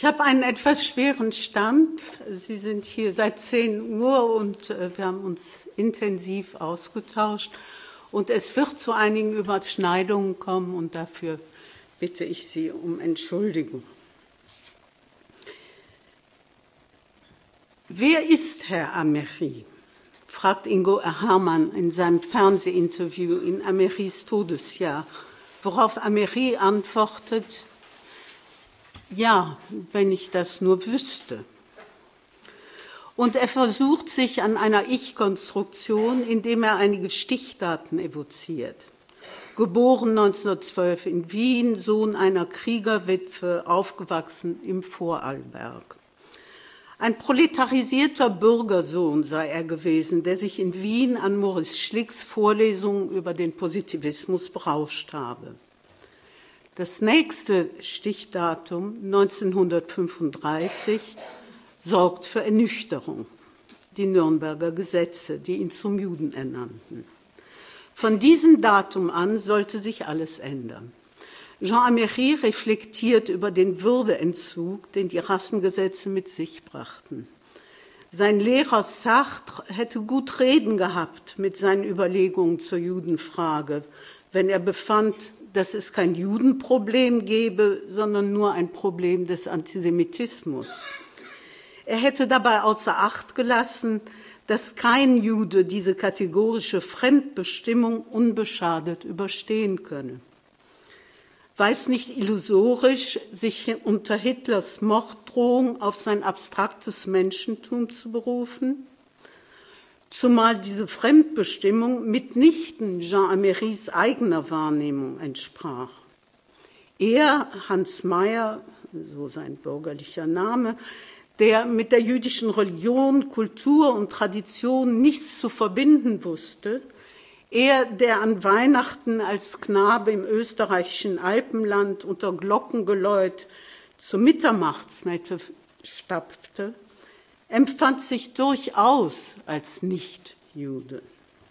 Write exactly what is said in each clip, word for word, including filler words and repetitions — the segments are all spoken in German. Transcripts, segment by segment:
Ich habe einen etwas schweren Stand. Sie sind hier seit zehn Uhr und wir haben uns intensiv ausgetauscht. Und es wird zu einigen Überschneidungen kommen und dafür bitte ich Sie um Entschuldigung. Wer ist Herr Amery? Fragt Ingo Herrmann in seinem Fernsehinterview in Amerys Todesjahr, worauf Amery antwortet: Ja, wenn ich das nur wüsste. Und er versucht sich an einer Ich-Konstruktion, indem er einige Stichdaten evoziert. Geboren neunzehnhundertzwölf in Wien, Sohn einer Kriegerwitwe, aufgewachsen im Vorarlberg. Ein proletarisierter Bürgersohn sei er gewesen, der sich in Wien an Maurice Schlicks Vorlesungen über den Positivismus berauscht habe. Das nächste Stichdatum, neunzehnhundertfünfunddreißig, sorgt für Ernüchterung. Die Nürnberger Gesetze, die ihn zum Juden ernannten. Von diesem Datum an sollte sich alles ändern. Jean Amery reflektiert über den Würdeentzug, den die Rassengesetze mit sich brachten. Sein Lehrer Sartre hätte gut reden gehabt mit seinen Überlegungen zur Judenfrage, wenn er befand, dass es kein Judenproblem gebe, sondern nur ein Problem des Antisemitismus. Er hätte dabei außer Acht gelassen, dass kein Jude diese kategorische Fremdbestimmung unbeschadet überstehen könne. War es nicht illusorisch, sich unter Hitlers Morddrohung auf sein abstraktes Menschentum zu berufen? Zumal diese Fremdbestimmung mitnichten Jean Amerys eigener Wahrnehmung entsprach. Er, Hans Meyer, so sein bürgerlicher Name, der mit der jüdischen Religion, Kultur und Tradition nichts zu verbinden wusste, er, der an Weihnachten als Knabe im österreichischen Alpenland unter Glockengeläut zur Mitternachtsmette stapfte, empfand sich durchaus als Nicht-Jude.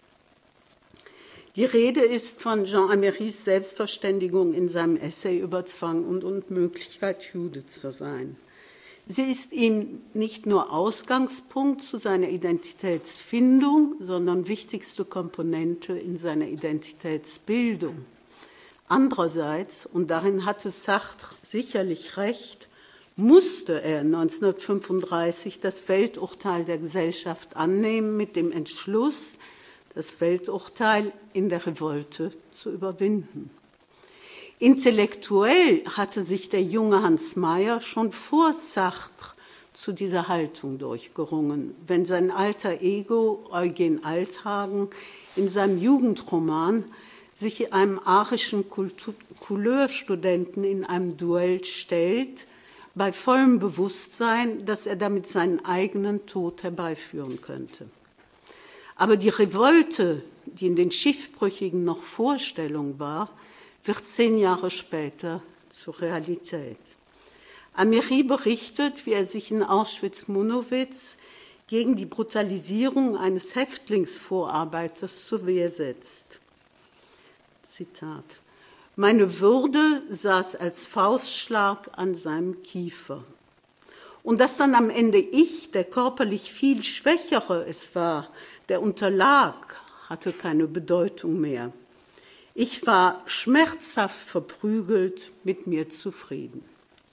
Die Rede ist von Jean Amerys Selbstverständigung in seinem Essay über Zwang und Unmöglichkeit, Jude zu sein. Sie ist ihm nicht nur Ausgangspunkt zu seiner Identitätsfindung, sondern wichtigste Komponente in seiner Identitätsbildung. Andererseits, und darin hatte Sartre sicherlich recht, musste er neunzehnhundertfünfunddreißig das Welturteil der Gesellschaft annehmen mit dem Entschluss, das Welturteil in der Revolte zu überwinden. Intellektuell hatte sich der junge Hans Meyer schon vor Sartre zu dieser Haltung durchgerungen, wenn sein alter Ego Eugen Althagen in seinem Jugendroman sich einem arischen Couleurstudenten in einem Duell stellt, bei vollem Bewusstsein, dass er damit seinen eigenen Tod herbeiführen könnte. Aber die Revolte, die in den Schiffbrüchigen noch Vorstellung war, wird zehn Jahre später zur Realität. Amery berichtet, wie er sich in Auschwitz-Monowitz gegen die Brutalisierung eines Häftlingsvorarbeiters zur Wehr setzt. Zitat: Meine Würde saß als Faustschlag an seinem Kiefer. Und dass dann am Ende ich, der körperlich viel Schwächere es war, der unterlag, hatte keine Bedeutung mehr. Ich war schmerzhaft verprügelt, mit mir zufrieden.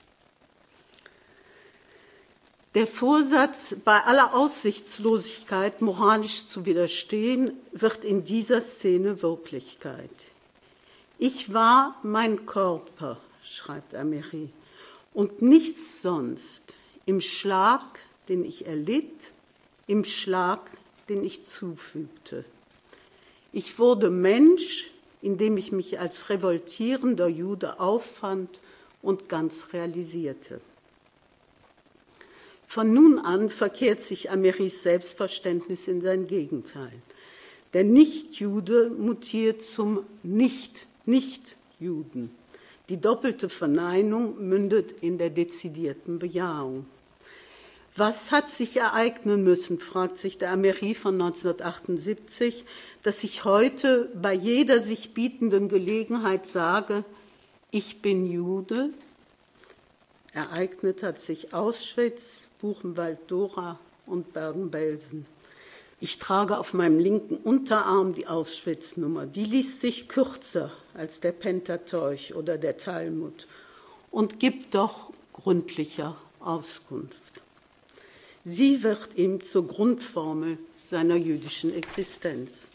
Der Vorsatz, bei aller Aussichtslosigkeit moralisch zu widerstehen, wird in dieser Szene Wirklichkeit. Ich war mein Körper, schreibt Amery, und nichts sonst, im Schlag, den ich erlitt, im Schlag, den ich zufügte. Ich wurde Mensch, indem ich mich als revoltierender Jude auffand und ganz realisierte. Von nun an verkehrt sich Amerys Selbstverständnis in sein Gegenteil. Der Nichtjude mutiert zum Nicht-Nicht-Juden. Die doppelte Verneinung mündet in der dezidierten Bejahung. Was hat sich ereignen müssen, fragt sich der Amery von neunzehnhundertachtundsiebzig, dass ich heute bei jeder sich bietenden Gelegenheit sage, ich bin Jude? Ereignet hat sich Auschwitz, Buchenwald-Dora und Bergen-Belsen. Ich trage auf meinem linken Unterarm die Auschwitz-Nummer. Die liest sich kürzer als der Pentateuch oder der Talmud und gibt doch gründlicher Auskunft. Sie wird ihm zur Grundformel seiner jüdischen Existenz.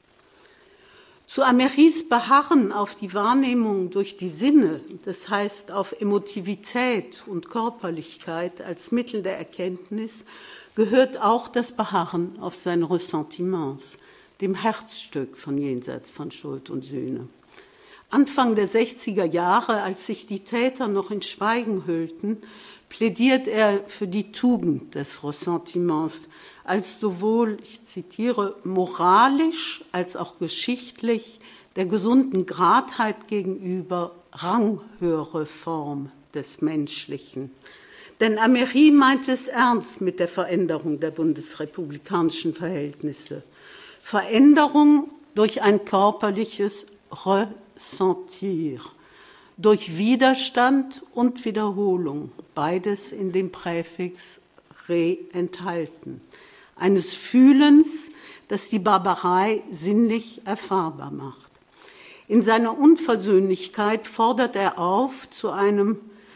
Zu Ameris Beharren auf die Wahrnehmung durch die Sinne, das heißt auf Emotivität und Körperlichkeit als Mittel der Erkenntnis, gehört auch das Beharren auf seine Ressentiments, dem Herzstück von Jenseits von Schuld und Sühne. Anfang der sechziger Jahre, als sich die Täter noch in Schweigen hüllten, plädiert er für die Tugend des Ressentiments als sowohl, ich zitiere, moralisch als auch geschichtlich der gesunden Gradheit gegenüber ranghöhere Form des Menschlichen. Denn Ameri meint es ernst mit der Veränderung der bundesrepublikanischen Verhältnisse. Veränderung durch ein körperliches Ressentir, durch Widerstand und Wiederholung, beides in dem Präfix re enthalten, eines Fühlens, das die Barbarei sinnlich erfahrbar macht. In seiner Unversöhnlichkeit fordert er auf zu einem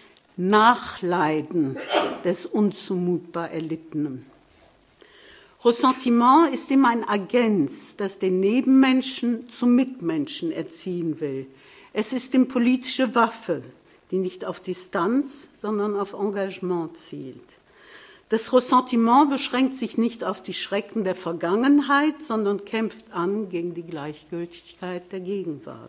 Nachleiden des unzumutbar Erlittenen. Ressentiment ist immer ein Agens, das den Nebenmenschen zum Mitmenschen erziehen will. Es ist die politische Waffe, die nicht auf Distanz, sondern auf Engagement zielt. Das Ressentiment beschränkt sich nicht auf die Schrecken der Vergangenheit, sondern kämpft an gegen die Gleichgültigkeit der Gegenwart.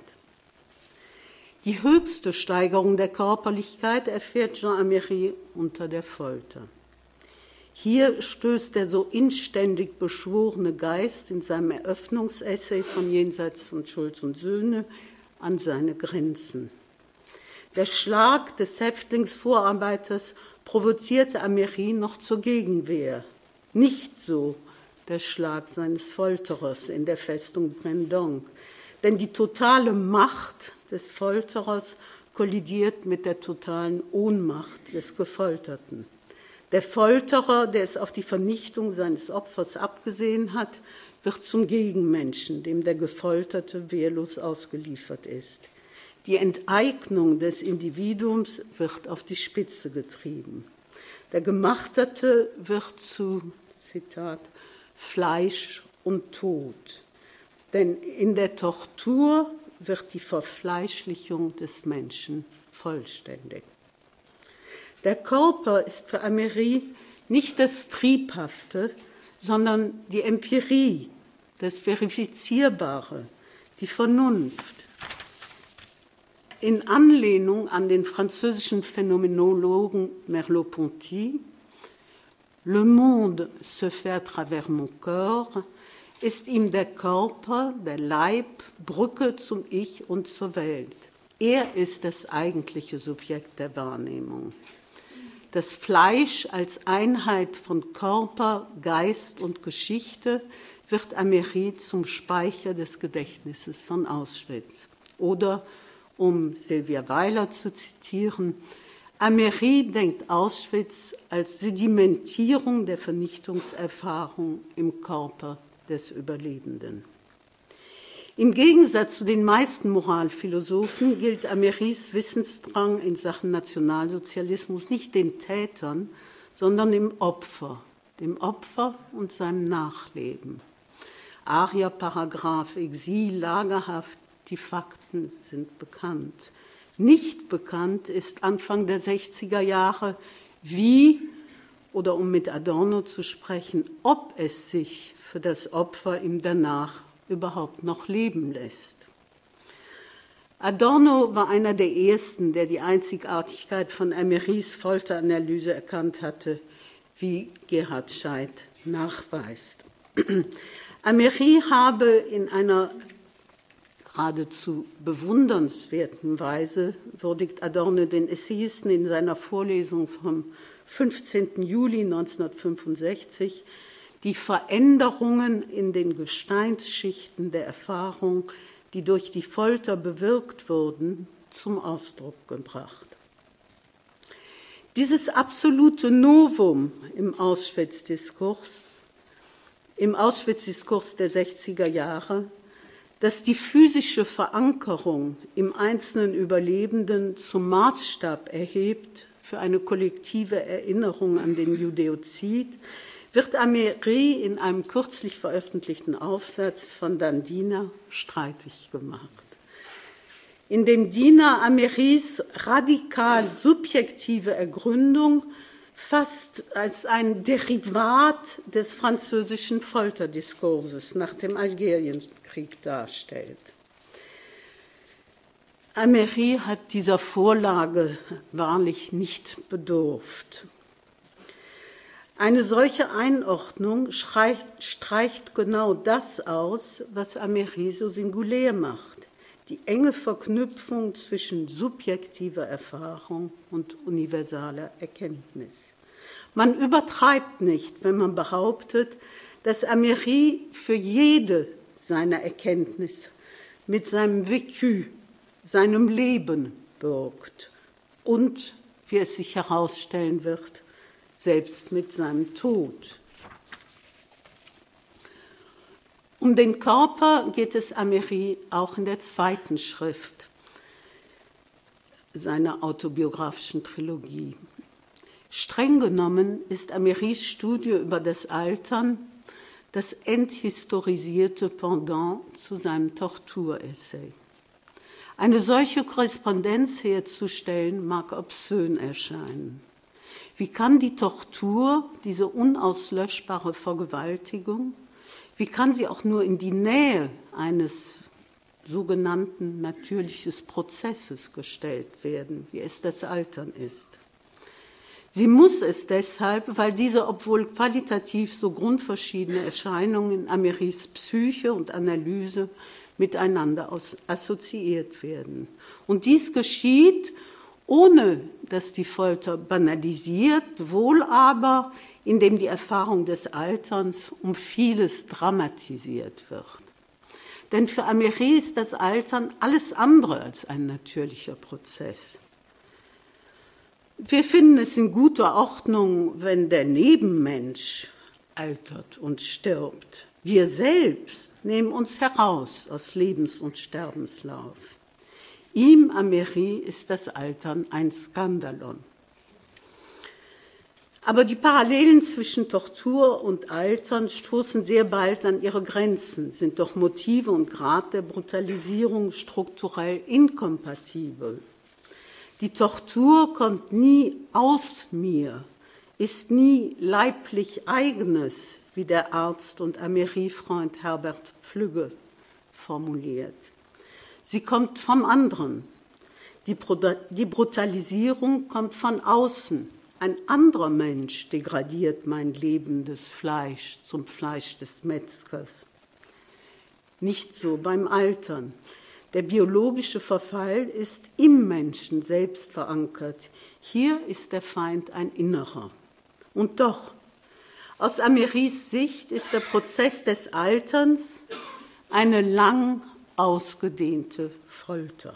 Die höchste Steigerung der Körperlichkeit erfährt Jean Ameri unter der Folter. Hier stößt der so inständig beschworene Geist in seinem Eröffnungsessay von Jenseits von Schuld und Sühne an seine Grenzen. Der Schlag des Häftlingsvorarbeiters provozierte Ameri noch zur Gegenwehr. Nicht so der Schlag seines Folterers in der Festung Brendonk. Denn die totale Macht des Folterers kollidiert mit der totalen Ohnmacht des Gefolterten. Der Folterer, der es auf die Vernichtung seines Opfers abgesehen hat, wird zum Gegenmenschen, dem der Gefolterte wehrlos ausgeliefert ist. Die Enteignung des Individuums wird auf die Spitze getrieben. Der Gemachtete wird zu, Zitat, Fleisch und Tod. Denn in der Tortur wird die Verfleischlichung des Menschen vollständig. Der Körper ist für Ameri nicht das Triebhafte, sondern die Empirie, das Verifizierbare, die Vernunft. In Anlehnung an den französischen Phänomenologen Merleau-Ponty, Le monde se fait à travers mon corps, ist ihm der Körper, der Leib, Brücke zum Ich und zur Welt. Er ist das eigentliche Subjekt der Wahrnehmung. Das Fleisch als Einheit von Körper, Geist und Geschichte wird Ameri zum Speicher des Gedächtnisses von Auschwitz. Oder, um Sylvia Weiler zu zitieren, Ameri denkt Auschwitz als Sedimentierung der Vernichtungserfahrung im Körper des Überlebenden. Im Gegensatz zu den meisten Moralphilosophen gilt Ameris Wissensdrang in Sachen Nationalsozialismus nicht den Tätern, sondern dem Opfer, dem Opfer und seinem Nachleben. Aria, Paragraph, Exil, Lagerhaft, die Fakten sind bekannt. Nicht bekannt ist Anfang der sechziger Jahre, wie, oder um mit Adorno zu sprechen, ob es sich für das Opfer ihm danach überhaupt noch leben lässt. Adorno war einer der ersten, der die Einzigartigkeit von Ameris Folteranalyse erkannt hatte, wie Gerhard Scheidt nachweist. Ameri habe in einer geradezu bewundernswerten Weise, würdigt Adorno den Essayisten in seiner Vorlesung vom fünfzehnten Juli neunzehnhundertfünfundsechzig, die Veränderungen in den Gesteinsschichten der Erfahrung, die durch die Folter bewirkt wurden, zum Ausdruck gebracht. Dieses absolute Novum im Auschwitz-Diskurs, im Auschwitz-Diskurs der sechziger Jahre, das die physische Verankerung im einzelnen Überlebenden zum Maßstab erhebt für eine kollektive Erinnerung an den Judäozid, wird Ameri in einem kürzlich veröffentlichten Aufsatz von Dan Diner streitig gemacht. In dem Diner Ameris radikal subjektive Ergründung fast als ein Derivat des französischen Folterdiskurses nach dem Algerienkrieg darstellt. Ameri hat dieser Vorlage wahrlich nicht bedurft. Eine solche Einordnung streicht, streicht genau das aus, was Ameri so singulär macht. Die enge Verknüpfung zwischen subjektiver Erfahrung und universaler Erkenntnis. Man übertreibt nicht, wenn man behauptet, dass Ameri für jede seiner Erkenntnisse mit seinem Vécu, seinem Leben bürgt und, wie es sich herausstellen wird, selbst mit seinem Tod. Um den Körper geht es Ameri auch in der zweiten Schrift seiner autobiografischen Trilogie. Streng genommen ist Ameris Studie über das Altern das enthistorisierte Pendant zu seinem Torturessay. Eine solche Korrespondenz herzustellen mag obszön erscheinen. Wie kann die Tortur, diese unauslöschbare Vergewaltigung, wie kann sie auch nur in die Nähe eines sogenannten natürlichen Prozesses gestellt werden, wie es das Altern ist? Sie muss es deshalb, weil diese, obwohl qualitativ so grundverschiedene Erscheinungen in Ameris Psyche und Analyse miteinander assoziiert werden. Und dies geschieht, ohne dass die Folter banalisiert, wohl aber, indem die Erfahrung des Alterns um vieles dramatisiert wird. Denn für Ameri ist das Altern alles andere als ein natürlicher Prozess. Wir finden es in guter Ordnung, wenn der Nebenmensch altert und stirbt. Wir selbst nehmen uns heraus aus Lebens- und Sterbenslauf. Ihm, Ameri, ist das Altern ein Skandalon. Aber die Parallelen zwischen Tortur und Altern stoßen sehr bald an ihre Grenzen, sind doch Motive und Grad der Brutalisierung strukturell inkompatibel. Die Tortur kommt nie aus mir, ist nie leiblich eigenes, wie der Arzt und Ameri-Freund Herbert Pflügge formuliert. Sie kommt vom anderen. Die Brutalisierung kommt von außen. Ein anderer Mensch degradiert mein lebendes Fleisch zum Fleisch des Metzgers. Nicht so beim Altern. Der biologische Verfall ist im Menschen selbst verankert. Hier ist der Feind ein innerer. Und doch, aus Ameris Sicht ist der Prozess des Alterns eine lang ausgedehnte Folter.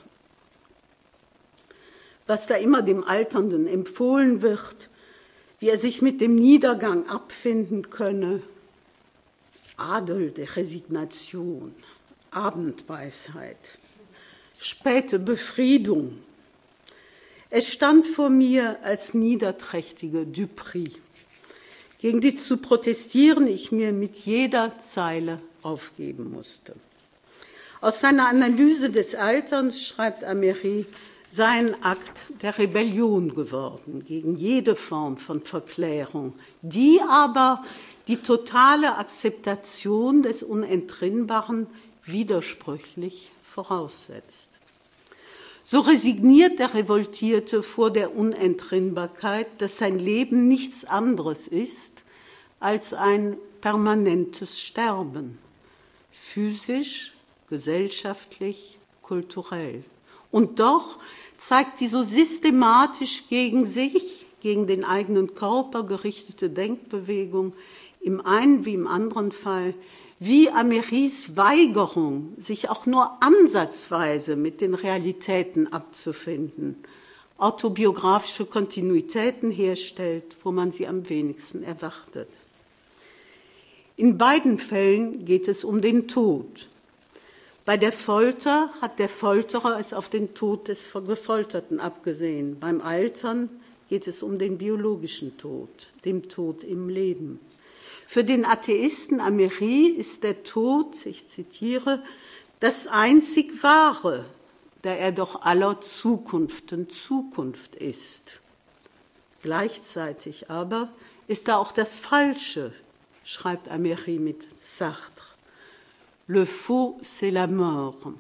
Was da immer dem Alternden empfohlen wird, wie er sich mit dem Niedergang abfinden könne, Adel der Resignation, Abendweisheit, späte Befriedung. Es stand vor mir als niederträchtige Dupri, gegen die zu protestieren ich mir mit jeder Zeile aufgeben musste. Aus seiner Analyse des Alterns schreibt Ameri, sei ein Akt der Rebellion geworden gegen jede Form von Verklärung, die aber die totale Akzeptation des Unentrinnbaren widersprüchlich voraussetzt. So resigniert der Revoltierte vor der Unentrinnbarkeit, dass sein Leben nichts anderes ist als ein permanentes Sterben, physisch, gesellschaftlich, kulturell. Und doch zeigt die so systematisch gegen sich, gegen den eigenen Körper gerichtete Denkbewegung im einen wie im anderen Fall, wie Ameris Weigerung, sich auch nur ansatzweise mit den Realitäten abzufinden, autobiografische Kontinuitäten herstellt, wo man sie am wenigsten erwartet. In beiden Fällen geht es um den Tod. Bei der Folter hat der Folterer es auf den Tod des Gefolterten abgesehen. Beim Altern geht es um den biologischen Tod, dem Tod im Leben. Für den Atheisten Ameri ist der Tod, ich zitiere, das einzig Wahre, da er doch aller Zukunften Zukunft ist. Gleichzeitig aber ist er auch das Falsche, schreibt Ameri mit Sartre. Le faux, c'est la mort.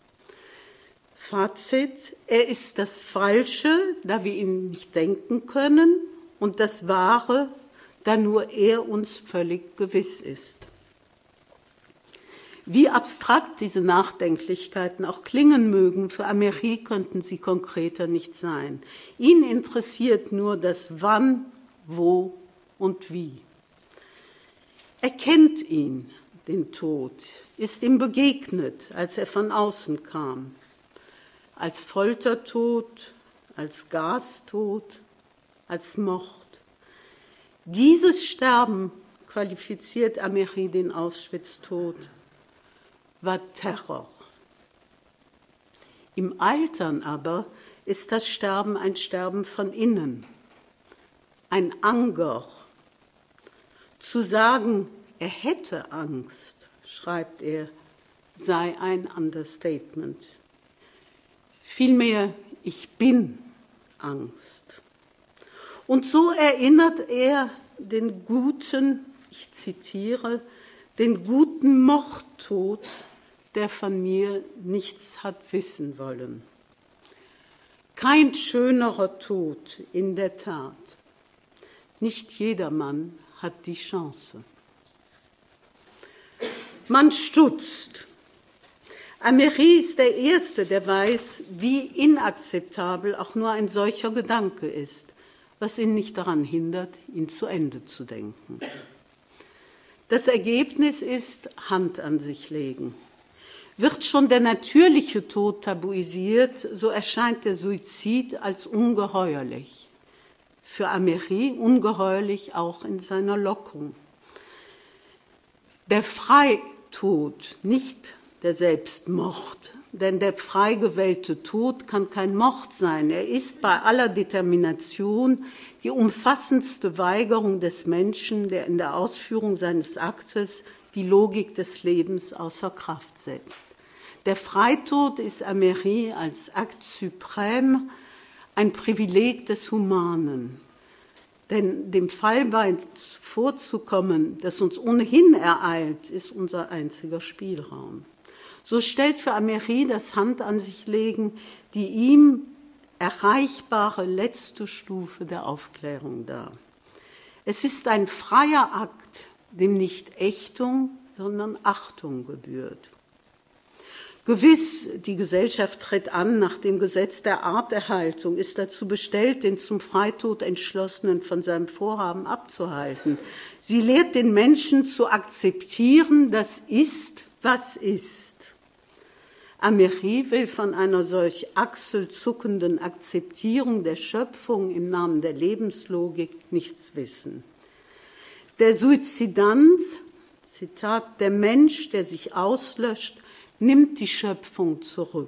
Fazit, er ist das Falsche, da wir ihn nicht denken können, und das Wahre, da nur er uns völlig gewiss ist. Wie abstrakt diese Nachdenklichkeiten auch klingen mögen, für Ameri könnten sie konkreter nicht sein. Ihn interessiert nur das Wann, Wo und Wie. Er kennt ihn, den Tod, ist ihm begegnet, als er von außen kam. Als Foltertod, als Gastod, als Mord. Dieses Sterben qualifiziert Ameri den Auschwitz-Tod, war Terror. Im Altern aber ist das Sterben ein Sterben von innen, ein Anger. Zu sagen, er hätte Angst, schreibt er, sei ein Understatement. Vielmehr, ich bin Angst. Und so erinnert er den guten, ich zitiere, den guten Mordtod, der von mir nichts hat wissen wollen. Kein schönerer Tod, in der Tat. Nicht jedermann hat die Chance. Man stutzt. Ameri ist der Erste, der weiß, wie inakzeptabel auch nur ein solcher Gedanke ist, was ihn nicht daran hindert, ihn zu Ende zu denken. Das Ergebnis ist Hand an sich legen. Wird schon der natürliche Tod tabuisiert, so erscheint der Suizid als ungeheuerlich. Für Ameri ungeheuerlich auch in seiner Lockung. Der Freitod, nicht der Selbstmord, denn der frei gewählte Tod kann kein Mord sein. Er ist bei aller Determination die umfassendste Weigerung des Menschen, der in der Ausführung seines Aktes die Logik des Lebens außer Kraft setzt. Der Freitod ist Ameri als Akt suprême ein Privileg des Humanen. Denn dem Fallbein vorzukommen, das uns ohnehin ereilt, ist unser einziger Spielraum. So stellt für Ameri das Hand an sich legen die ihm erreichbare letzte Stufe der Aufklärung dar. Es ist ein freier Akt, dem nicht Ächtung, sondern Achtung gebührt. Gewiss, die Gesellschaft tritt an nach dem Gesetz der Arterhaltung, ist dazu bestellt, den zum Freitod Entschlossenen von seinem Vorhaben abzuhalten. Sie lehrt den Menschen zu akzeptieren, das ist, was ist. Ameri will von einer solch achselzuckenden Akzeptierung der Schöpfung im Namen der Lebenslogik nichts wissen. Der Suizidant, Zitat, der Mensch, der sich auslöscht, nimmt die Schöpfung zurück.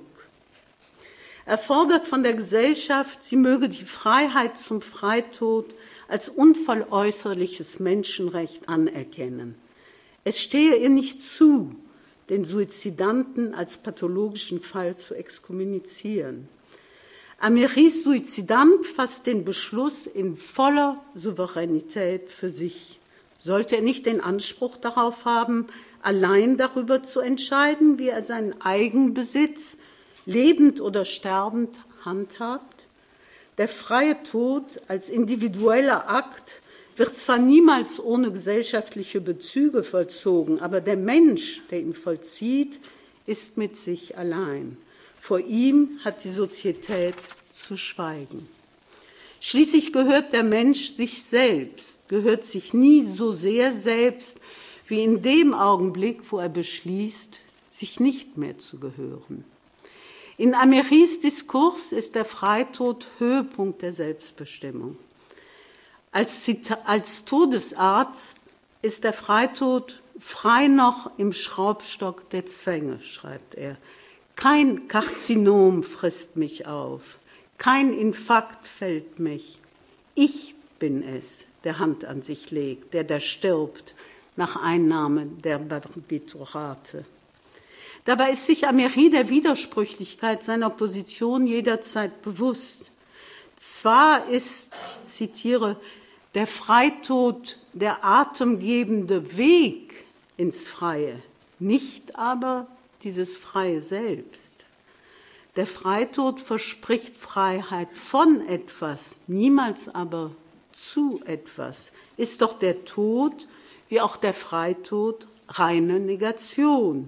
Er fordert von der Gesellschaft, sie möge die Freiheit zum Freitod als unveräußerliches Menschenrecht anerkennen. Es stehe ihr nicht zu, den Suizidanten als pathologischen Fall zu exkommunizieren. Ameris Suizidant fasst den Beschluss in voller Souveränität für sich. Sollte er nicht den Anspruch darauf haben, allein darüber zu entscheiden, wie er seinen Eigenbesitz, lebend oder sterbend, handhabt? Der freie Tod als individueller Akt wird zwar niemals ohne gesellschaftliche Bezüge vollzogen, aber der Mensch, der ihn vollzieht, ist mit sich allein. Vor ihm hat die Sozietät zu schweigen. Schließlich gehört der Mensch sich selbst, gehört sich nie so sehr selbst, wie in dem Augenblick, wo er beschließt, sich nicht mehr zu gehören. In Amérys Diskurs ist der Freitod Höhepunkt der Selbstbestimmung. Als, als Todesarzt ist der Freitod frei noch im Schraubstock der Zwänge, schreibt er. Kein Karzinom frisst mich auf, kein Infarkt fällt mich. Ich bin es, der Hand an sich legt, der da stirbt nach Einnahme der Barbiturate. Dabei ist sich Améry der Widersprüchlichkeit seiner Position jederzeit bewusst. Zwar ist, ich zitiere, der Freitod der atemgebende Weg ins Freie, nicht aber dieses Freie selbst. Der Freitod verspricht Freiheit von etwas, niemals aber zu etwas. Ist doch der Tod, wie auch der Freitod, reine Negation.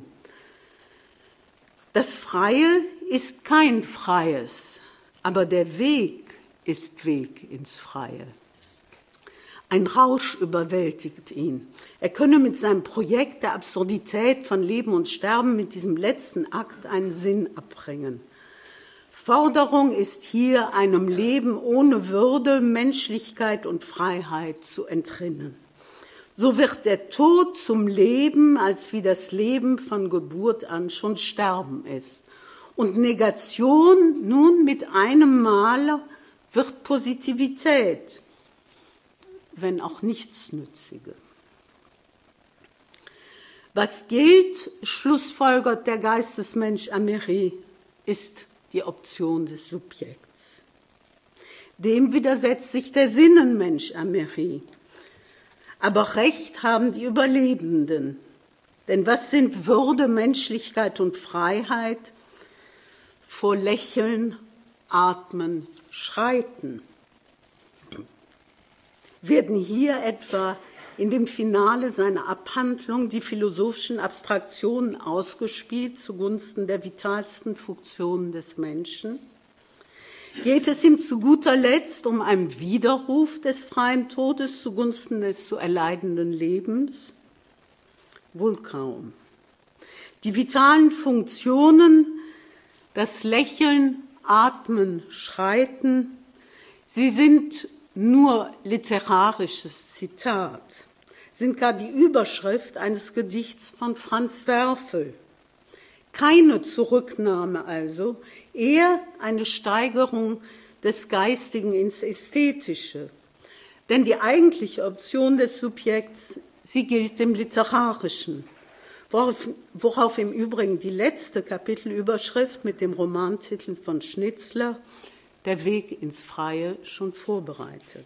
Das Freie ist kein Freies, aber der Weg ist Weg ins Freie. Ein Rausch überwältigt ihn. Er könne mit seinem Projekt der Absurdität von Leben und Sterben mit diesem letzten Akt einen Sinn abbringen. Forderung ist hier, einem Leben ohne Würde, Menschlichkeit und Freiheit zu entrinnen. So wird der Tod zum Leben, als wie das Leben von Geburt an schon Sterben ist. Und Negation nun mit einem Mal wird Positivität, wenn auch nichtsnützige. Was gilt, schlussfolgert der Geistesmensch Améry, ist die Option des Subjekts. Dem widersetzt sich der Sinnenmensch Améry. Aber Recht haben die Überlebenden. Denn was sind Würde, Menschlichkeit und Freiheit? Vor Lächeln, Atmen, Schreiten. Werden hier etwa in dem Finale seiner Abhandlung die philosophischen Abstraktionen ausgespielt zugunsten der vitalsten Funktionen des Menschen? Geht es ihm zu guter Letzt um einen Widerruf des freien Todes zugunsten des zu erleidenden Lebens? Wohl kaum. Die vitalen Funktionen, das Lächeln, Atmen, Schreiten, sie sind nur literarisches Zitat, sind gar die Überschrift eines Gedichts von Franz Werfel. Keine Zurücknahme also, eher eine Steigerung des Geistigen ins Ästhetische. Denn die eigentliche Option des Subjekts, sie gilt dem Literarischen, worauf, worauf im Übrigen die letzte Kapitelüberschrift mit dem Romantitel von Schnitzler, Der Weg ins Freie, schon vorbereitet.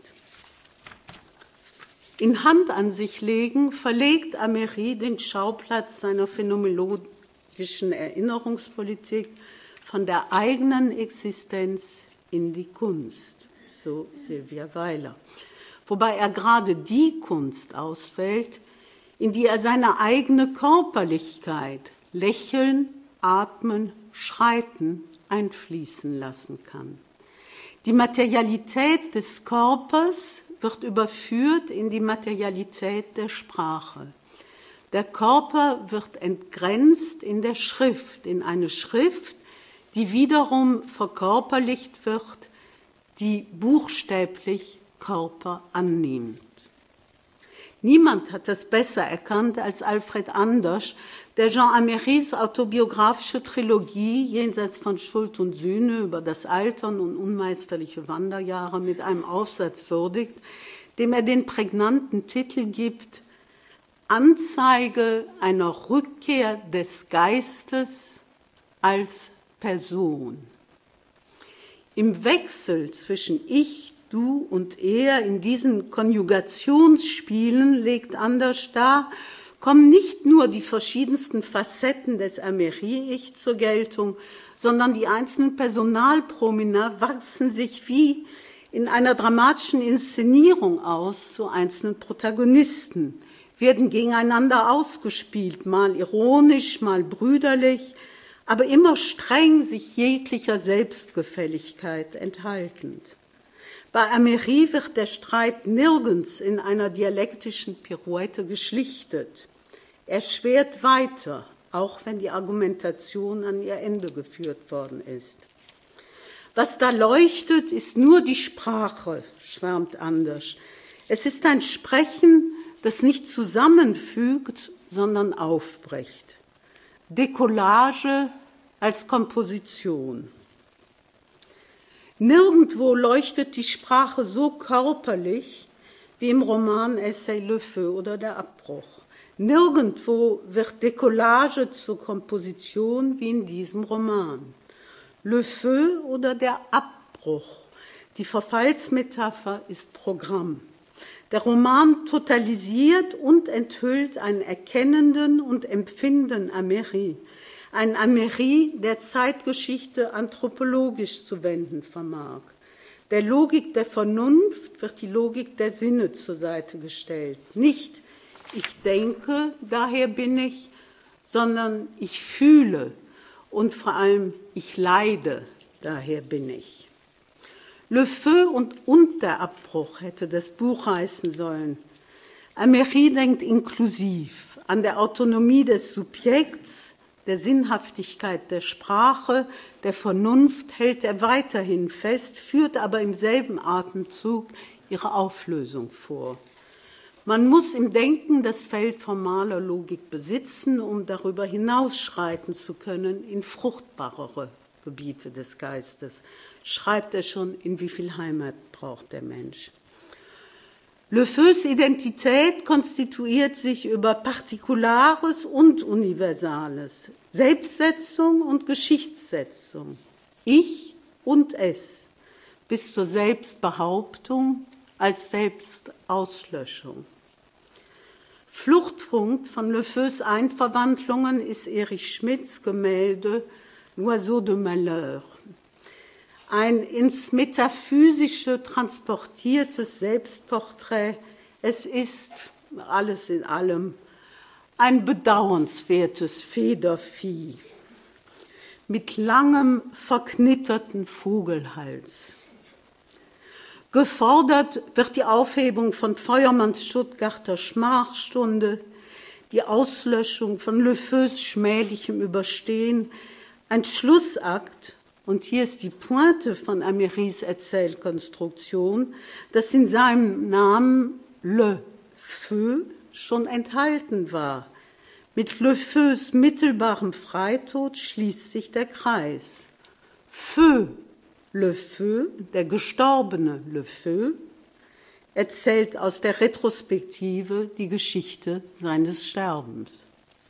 In Hand an sich legen verlegt Améry den Schauplatz seiner phänomenologischen Erinnerungspolitik von der eigenen Existenz in die Kunst, so Sylvia Weiler. Wobei er gerade die Kunst auswählt, in die er seine eigene Körperlichkeit, Lächeln, Atmen, Schreiten einfließen lassen kann. Die Materialität des Körpers wird überführt in die Materialität der Sprache. Der Körper wird entgrenzt in der Schrift, in eine Schrift, die wiederum verkörperlicht wird, die buchstäblich Körper annimmt. Niemand hat das besser erkannt als Alfred Anders, der Jean Amérys autobiografische Trilogie Jenseits von Schuld und Sühne über das Altern und unmeisterliche Wanderjahre mit einem Aufsatz würdigt, dem er den prägnanten Titel gibt: Anzeige einer Rückkehr des Geistes als Person. Im Wechsel zwischen Ich, Du und Er, in diesen Konjugationsspielen, legt Anders dar, kommen nicht nur die verschiedensten Facetten des Améry-Ich zur Geltung, sondern die einzelnen Personalpromina wachsen sich wie in einer dramatischen Inszenierung aus zu einzelnen Protagonisten, werden gegeneinander ausgespielt, mal ironisch, mal brüderlich, aber immer streng sich jeglicher Selbstgefälligkeit enthaltend. Bei Améry wird der Streit nirgends in einer dialektischen Pirouette geschlichtet. Er schwert weiter, auch wenn die Argumentation an ihr Ende geführt worden ist. Was da leuchtet, ist nur die Sprache, schwärmt Anders. Es ist ein Sprechen, das nicht zusammenfügt, sondern aufbricht. Decollage als Komposition. Nirgendwo leuchtet die Sprache so körperlich wie im Roman Essay Le Feu oder Der Abbruch. Nirgendwo wird Decollage zur Komposition wie in diesem Roman. Le Feu oder Der Abbruch. Die Verfallsmetapher ist Programm. Der Roman totalisiert und enthüllt einen erkennenden und empfindenden Ameri, einen Ameri, der Zeitgeschichte anthropologisch zu wenden vermag. Der Logik der Vernunft wird die Logik der Sinne zur Seite gestellt. Nicht ich denke, daher bin ich, sondern ich fühle und vor allem ich leide, daher bin ich. Le Feu und, und der Abbruch hätte das Buch heißen sollen. Ameri denkt inklusiv an der Autonomie des Subjekts, der Sinnhaftigkeit der Sprache, der Vernunft hält er weiterhin fest, führt aber im selben Atemzug ihre Auflösung vor. Man muss im Denken das Feld formaler Logik besitzen, um darüber hinausschreiten zu können in fruchtbarere Gebiete des Geistes. Schreibt er schon, in wie viel Heimat braucht der Mensch. Le Feus Identität konstituiert sich über Partikulares und Universales, Selbstsetzung und Geschichtssetzung, Ich und Es, bis zur Selbstbehauptung als Selbstauslöschung. Fluchtpunkt von Le Feus Einverwandlungen ist Erich Schmidts Gemälde L'Oiseau de Malheur. Ein ins Metaphysische transportiertes Selbstporträt. Es ist, alles in allem, ein bedauernswertes Federvieh mit langem, verknitterten Vogelhals. Gefordert wird die Aufhebung von Feuermanns Stuttgarter Schmachstunde, die Auslöschung von Le Feus schmählichem Überstehen, ein Schlussakt. Und hier ist die Pointe von Améris Erzählkonstruktion, dass in seinem Namen Le Feu schon enthalten war. Mit Le Feus mittelbarem Freitod schließt sich der Kreis. Feu, Le Feu, der gestorbene Le Feu, erzählt aus der Retrospektive die Geschichte seines Sterbens.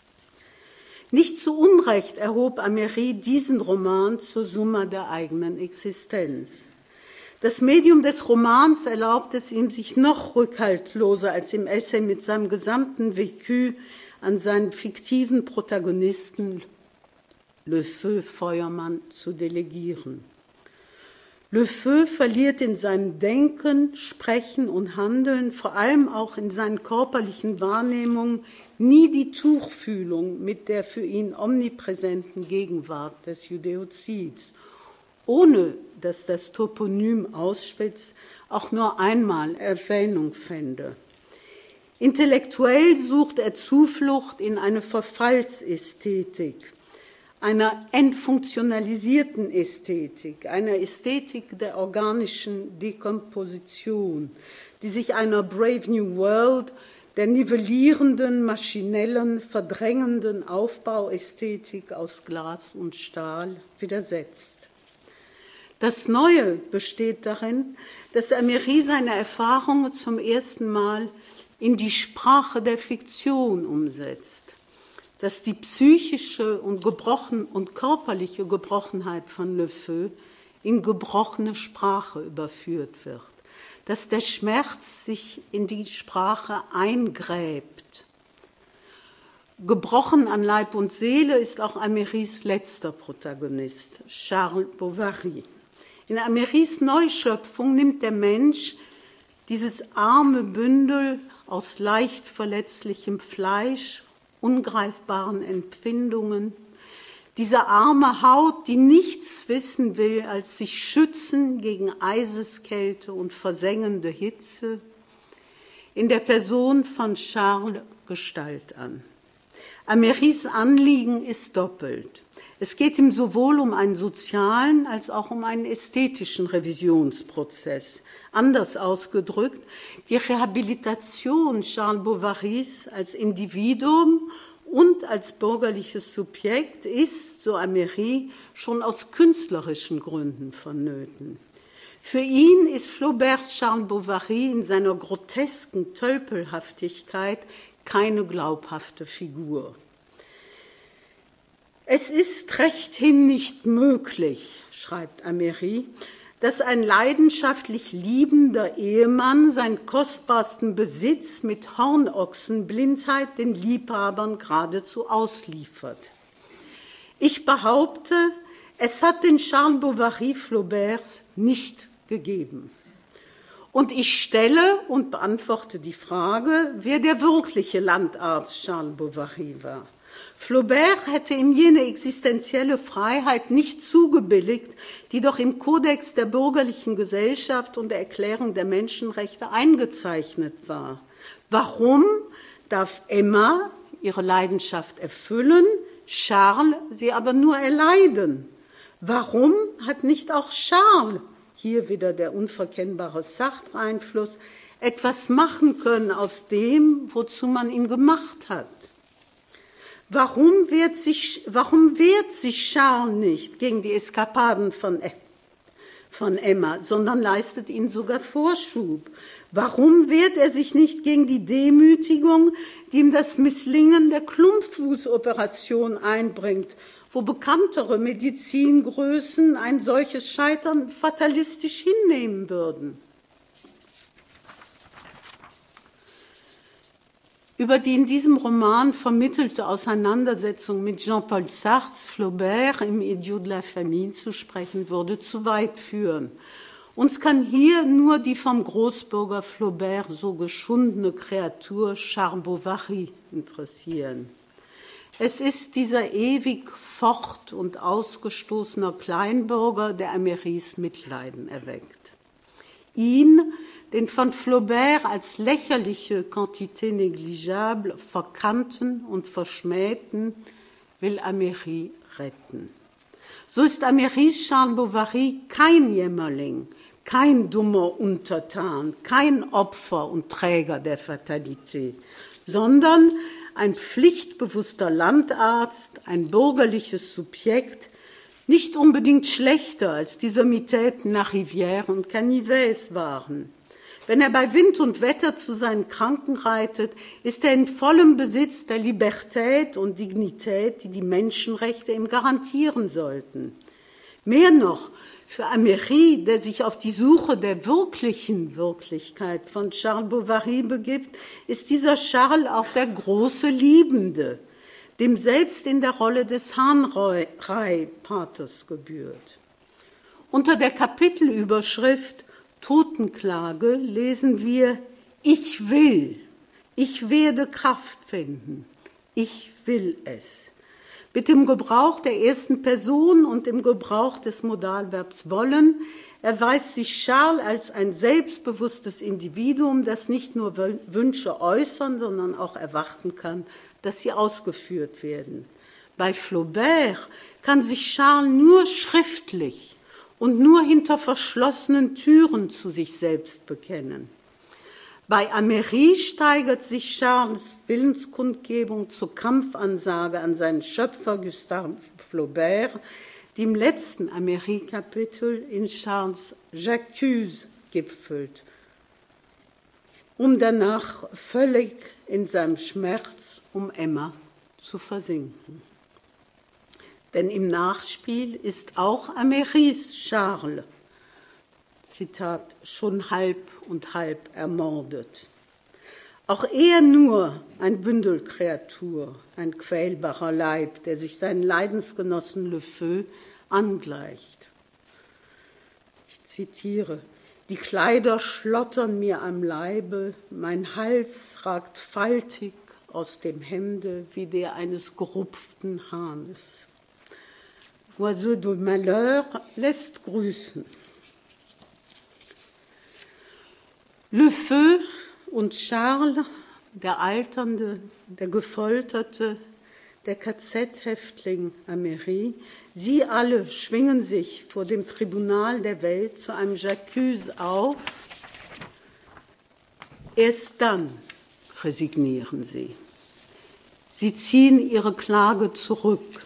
Nicht zu Unrecht erhob Ameri diesen Roman zur Summa der eigenen Existenz. Das Medium des Romans erlaubt es ihm, sich noch rückhaltloser als im Essay mit seinem gesamten Vécu an seinen fiktiven Protagonisten Le Feu Feuermann zu delegieren. Le Feu verliert in seinem Denken, Sprechen und Handeln, vor allem auch in seinen körperlichen Wahrnehmungen, nie die Tuchfühlung mit der für ihn omnipräsenten Gegenwart des Judäozids, ohne dass das Toponym Auschwitz auch nur einmal Erwähnung fände. Intellektuell sucht er Zuflucht in eine Verfallsästhetik, einer entfunktionalisierten Ästhetik, einer Ästhetik der organischen Dekomposition, die sich einer Brave New World, der nivellierenden, maschinellen, verdrängenden Aufbauästhetik aus Glas und Stahl widersetzt. Das Neue besteht darin, dass Ameri seine Erfahrungen zum ersten Mal in die Sprache der Fiktion umsetzt, dass die psychische und, gebrochen, und körperliche Gebrochenheit von Le Feu in gebrochene Sprache überführt wird, dass der Schmerz sich in die Sprache eingräbt. Gebrochen an Leib und Seele ist auch Améris letzter Protagonist, Charles Bovary. In Améris Neuschöpfung nimmt der Mensch dieses arme Bündel aus leicht verletzlichem Fleisch, ungreifbaren Empfindungen, diese arme Haut, die nichts wissen will, als sich schützen gegen Eiseskälte und versengende Hitze, in der Person von Charles Gestalt an. Aimérys Anliegen ist doppelt. Es geht ihm sowohl um einen sozialen als auch um einen ästhetischen Revisionsprozess. Anders ausgedrückt, die Rehabilitation Charles Bovarys als Individuum und als bürgerliches Subjekt ist, so Aiméry, schon aus künstlerischen Gründen vonnöten. Für ihn ist Flauberts Charles Bovary in seiner grotesken Tölpelhaftigkeit keine glaubhafte Figur. Es ist rechthin nicht möglich, schreibt Aiméry, dass ein leidenschaftlich liebender Ehemann seinen kostbarsten Besitz mit Hornochsenblindheit den Liebhabern geradezu ausliefert. Ich behaupte, es hat den Charles Bovary Flauberts nicht gegeben. Und ich stelle und beantworte die Frage, wer der wirkliche Landarzt Charles Bovary war. Flaubert hätte ihm jene existenzielle Freiheit nicht zugebilligt, die doch im Kodex der bürgerlichen Gesellschaft und der Erklärung der Menschenrechte eingezeichnet war. Warum darf Emma ihre Leidenschaft erfüllen, Charles sie aber nur erleiden? Warum hat nicht auch Charles, hier wieder der unverkennbare Sartre-Einfluss, etwas machen können aus dem, wozu man ihn gemacht hat? Warum wehrt sich, warum wehrt sich Charles nicht gegen die Eskapaden von, von Emma, sondern leistet ihnen sogar Vorschub? Warum wehrt er sich nicht gegen die Demütigung, die ihm das Misslingen der Klumpfußoperation einbringt, wo bekanntere Medizingrößen ein solches Scheitern fatalistisch hinnehmen würden? Über die in diesem Roman vermittelte Auseinandersetzung mit Jean-Paul Sartres Flaubert im Idiot de la Famille zu sprechen, würde zu weit führen. Uns kann hier nur die vom Großbürger Flaubert so geschundene Kreatur Charles Bovary interessieren. Es ist dieser ewig fort- und ausgestoßener Kleinbürger, der Aimérys Mitleiden erweckt. Ihn, den von Flaubert als lächerliche Quantité négligeable verkannten und verschmähten, will Aiméry retten. So ist Aimérys Charles Bovary kein Jämmerling, kein dummer Untertan, kein Opfer und Träger der Fatalität, sondern ein pflichtbewusster Landarzt, ein bürgerliches Subjekt, nicht unbedingt schlechter als die Sommitäten nach Rivière und Canivet waren. Wenn er bei Wind und Wetter zu seinen Kranken reitet, ist er in vollem Besitz der Libertät und Dignität, die die Menschenrechte ihm garantieren sollten. Mehr noch, für Aiméry, der sich auf die Suche der wirklichen Wirklichkeit von Charles Bovary begibt, ist dieser Charles auch der große Liebende, dem selbst in der Rolle des Hahnrei-Paters gebührt. Unter der Kapitelüberschrift Totenklage lesen wir: Ich will, ich werde Kraft finden, ich will es. Mit dem Gebrauch der ersten Person und dem Gebrauch des Modalverbs wollen erweist sich Charles als ein selbstbewusstes Individuum, das nicht nur Wünsche äußern, sondern auch erwarten kann, dass sie ausgeführt werden. Bei Flaubert kann sich Charles nur schriftlich und nur hinter verschlossenen Türen zu sich selbst bekennen. Bei Aiméry steigert sich Charles' Willenskundgebung zur Kampfansage an seinen Schöpfer Gustave Flaubert, die im letzten Aiméry-Kapitel in Charles' J'accuse gipfelt, um danach völlig in seinem Schmerz um Emma zu versinken. Denn im Nachspiel ist auch Aimérys Charles, Zitat, schon halb und halb ermordet. Auch er nur ein Bündel Kreatur, ein quälbarer Leib, der sich seinen Leidensgenossen Le Feu angleicht. Ich zitiere: Die Kleider schlottern mir am Leibe, mein Hals ragt faltig aus dem Hemde wie der eines gerupften Hahnes. Oiseau de Malheur lässt grüßen. Le Feu und Charles, der Alternde, der Gefolterte, der K Z-Häftling Améry, sie alle schwingen sich vor dem Tribunal der Welt zu einem J'accuse auf. Erst dann resignieren sie. Sie ziehen ihre Klage zurück.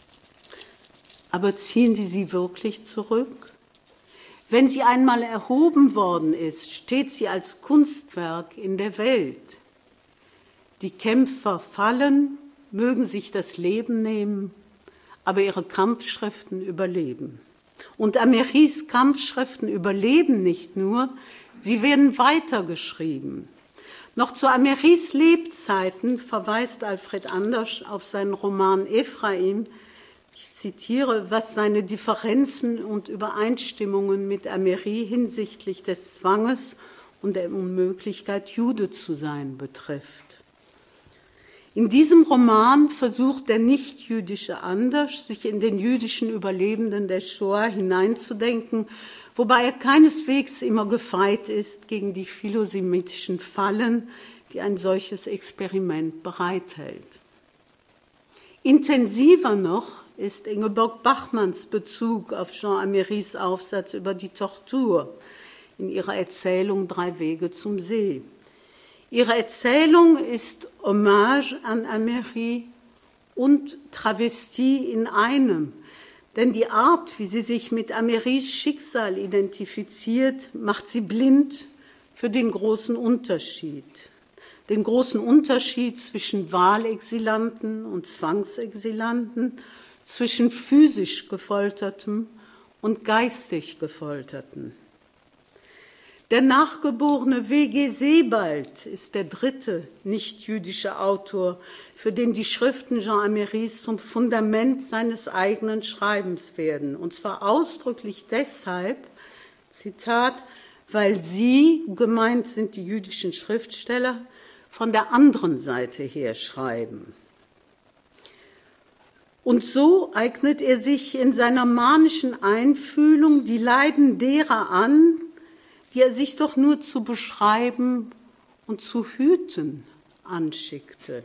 Aber ziehen sie sie wirklich zurück? Wenn sie einmal erhoben worden ist, steht sie als Kunstwerk in der Welt. Die Kämpfer fallen, mögen sich das Leben nehmen, aber ihre Kampfschriften überleben. Und Amérys Kampfschriften überleben nicht nur, sie werden weitergeschrieben. Noch zu Amérys Lebzeiten verweist Alfred Anders auf seinen Roman Ephraim. Ich zitiere, was seine Differenzen und Übereinstimmungen mit Améry hinsichtlich des Zwanges und der Unmöglichkeit, Jude zu sein, betrifft. In diesem Roman versucht der nichtjüdische Anders, sich in den jüdischen Überlebenden der Shoah hineinzudenken, wobei er keineswegs immer gefeit ist gegen die philosemitischen Fallen, die ein solches Experiment bereithält. Intensiver noch ist Ingeborg Bachmanns Bezug auf Jean Amérys Aufsatz über die Tortur in ihrer Erzählung Drei Wege zum See. Ihre Erzählung ist Hommage an Améry und Travestie in einem, denn die Art, wie sie sich mit Amérys Schicksal identifiziert, macht sie blind für den großen Unterschied. Den großen Unterschied zwischen Wahlexilanten und Zwangsexilanten, zwischen physisch Gefoltertem und geistig Gefolterten. Der nachgeborene W G Sebald ist der dritte nichtjüdische Autor, für den die Schriften Jean Amérys zum Fundament seines eigenen Schreibens werden. Und zwar ausdrücklich deshalb, Zitat, weil sie, gemeint sind die jüdischen Schriftsteller, von der anderen Seite her schreiben. Und so eignet er sich in seiner manischen Einfühlung die Leiden derer an, die er sich doch nur zu beschreiben und zu hüten anschickte.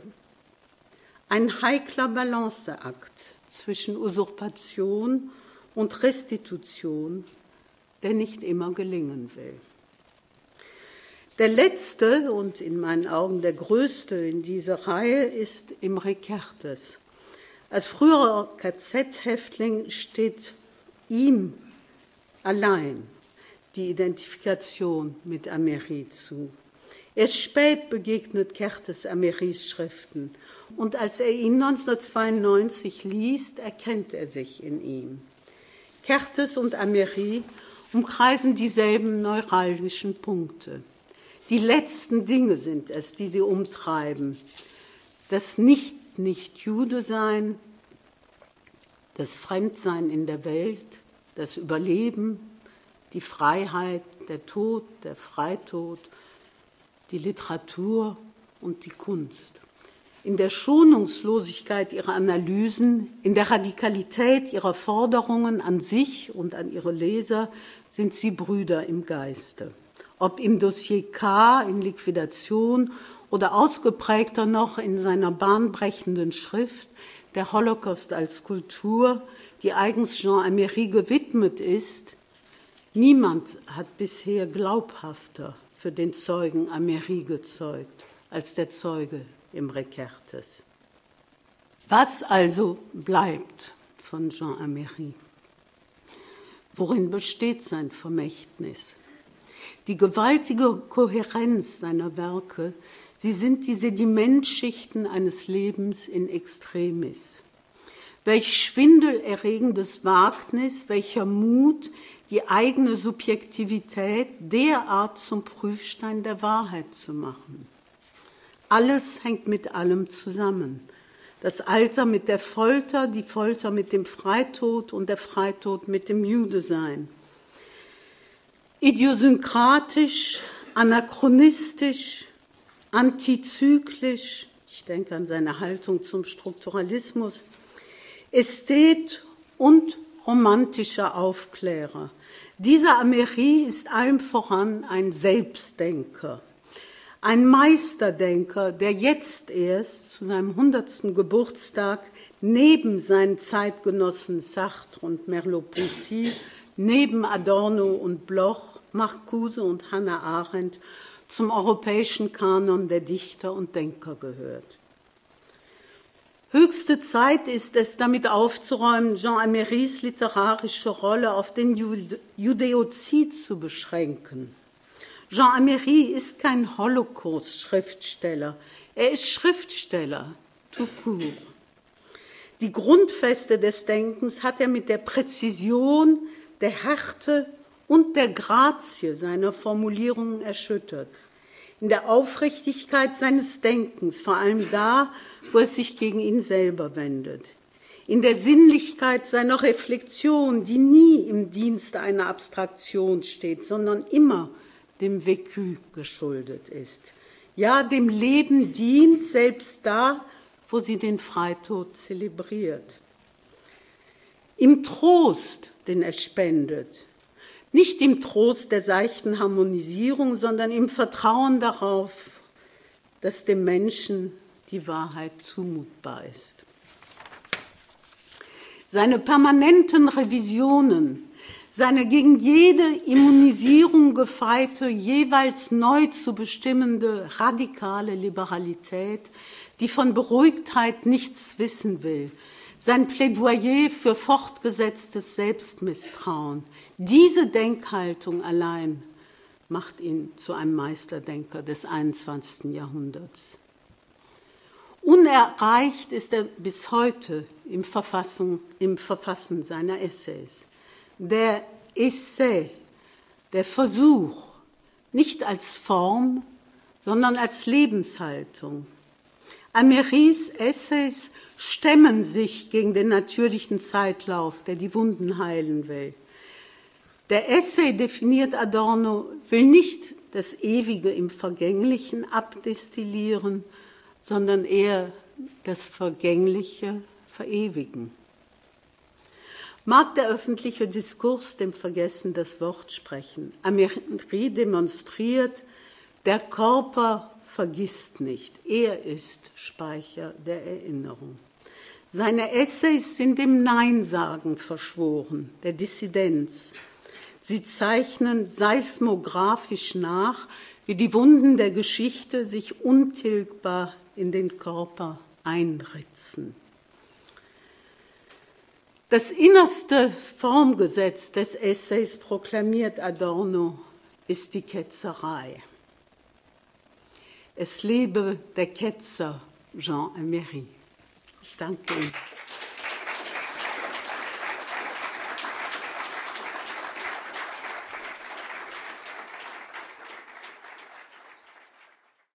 Ein heikler Balanceakt zwischen Usurpation und Restitution, der nicht immer gelingen will. Der letzte und in meinen Augen der größte in dieser Reihe ist Imre Kertész. Als früherer K Z-Häftling steht ihm allein die Identifikation mit Améry zu. Erst spät begegnet Kertész Amérys Schriften und als er ihn neunzehnhundertzweiundneunzig liest, erkennt er sich in ihm. Kertész und Améry umkreisen dieselben neuralgischen Punkte. Die letzten Dinge sind es, die sie umtreiben. Das Nicht-Nicht-Jude-Sein, das Fremdsein in der Welt, das Überleben, die Freiheit, der Tod, der Freitod, die Literatur und die Kunst. In der Schonungslosigkeit ihrer Analysen, in der Radikalität ihrer Forderungen an sich und an ihre Leser sind sie Brüder im Geiste. Ob im Dossier K in Liquidation oder ausgeprägter noch in seiner bahnbrechenden Schrift Der Holocaust als Kultur, die eigens Jean Améry gewidmet ist, niemand hat bisher glaubhafter für den Zeugen Améry gezeugt als der Zeuge Imre Kertész. Was also bleibt von Jean Améry? Worin besteht sein Vermächtnis? Die gewaltige Kohärenz seiner Werke, sie sind die Sedimentschichten eines Lebens in extremis. Welch schwindelerregendes Wagnis, welcher Mut, die eigene Subjektivität derart zum Prüfstein der Wahrheit zu machen. Alles hängt mit allem zusammen. Das Alter mit der Folter, die Folter mit dem Freitod und der Freitod mit dem Judesein. Idiosynkratisch, anachronistisch, antizyklisch, ich denke an seine Haltung zum Strukturalismus, Ästhet und romantischer Aufklärer. Dieser Améry ist allem voran ein Selbstdenker. Ein Meisterdenker, der jetzt erst zu seinem hundertsten Geburtstag neben seinen Zeitgenossen Sartre und Merleau-Ponty, neben Adorno und Bloch, Marcuse und Hannah Arendt zum europäischen Kanon der Dichter und Denker gehört. Höchste Zeit ist es, damit aufzuräumen, Jean Aimérys literarische Rolle auf den Judäozid zu beschränken. Jean Améry ist kein Holocaust-Schriftsteller, er ist Schriftsteller, tout court. Die Grundfeste des Denkens hat er mit der Präzision, der Härte und der Grazie seiner Formulierungen erschüttert. In der Aufrichtigkeit seines Denkens, vor allem da, wo es sich gegen ihn selber wendet. In der Sinnlichkeit seiner Reflexion, die nie im Dienst einer Abstraktion steht, sondern immer dem Vécu geschuldet ist. Ja, dem Leben dient, selbst da, wo sie den Freitod zelebriert. Im Trost, den er spendet, nicht im Trost der seichten Harmonisierung, sondern im Vertrauen darauf, dass dem Menschen die Wahrheit zumutbar ist. Seine permanenten Revisionen, seine gegen jede Immunisierung gefeite, jeweils neu zu bestimmende radikale Liberalität, die von Beruhigtheit nichts wissen will, sein Plädoyer für fortgesetztes Selbstmisstrauen, diese Denkhaltung allein macht ihn zu einem Meisterdenker des einundzwanzigsten Jahrhunderts. Unerreicht ist er bis heute im, Verfassung, im Verfassen seiner Essays. Der Essay, der Versuch, nicht als Form, sondern als Lebenshaltung. Aimérys Essays stemmen sich gegen den natürlichen Zeitlauf, der die Wunden heilen will. Der Essay, definiert Adorno, will nicht das Ewige im Vergänglichen abdestillieren, sondern eher das Vergängliche verewigen. Mag der öffentliche Diskurs dem Vergessen das Wort sprechen. Aiméry demonstriert, der Körper vergisst nicht, er ist Speicher der Erinnerung. Seine Essays sind dem Neinsagen verschworen, der Dissidenz. Sie zeichnen seismographisch nach, wie die Wunden der Geschichte sich untilgbar in den Körper einritzen. Das innerste Formgesetz des Essays, proklamiert Adorno, ist die Ketzerei. Es lebe der Ketzer Jean Aiméry. Ich danke Ihnen.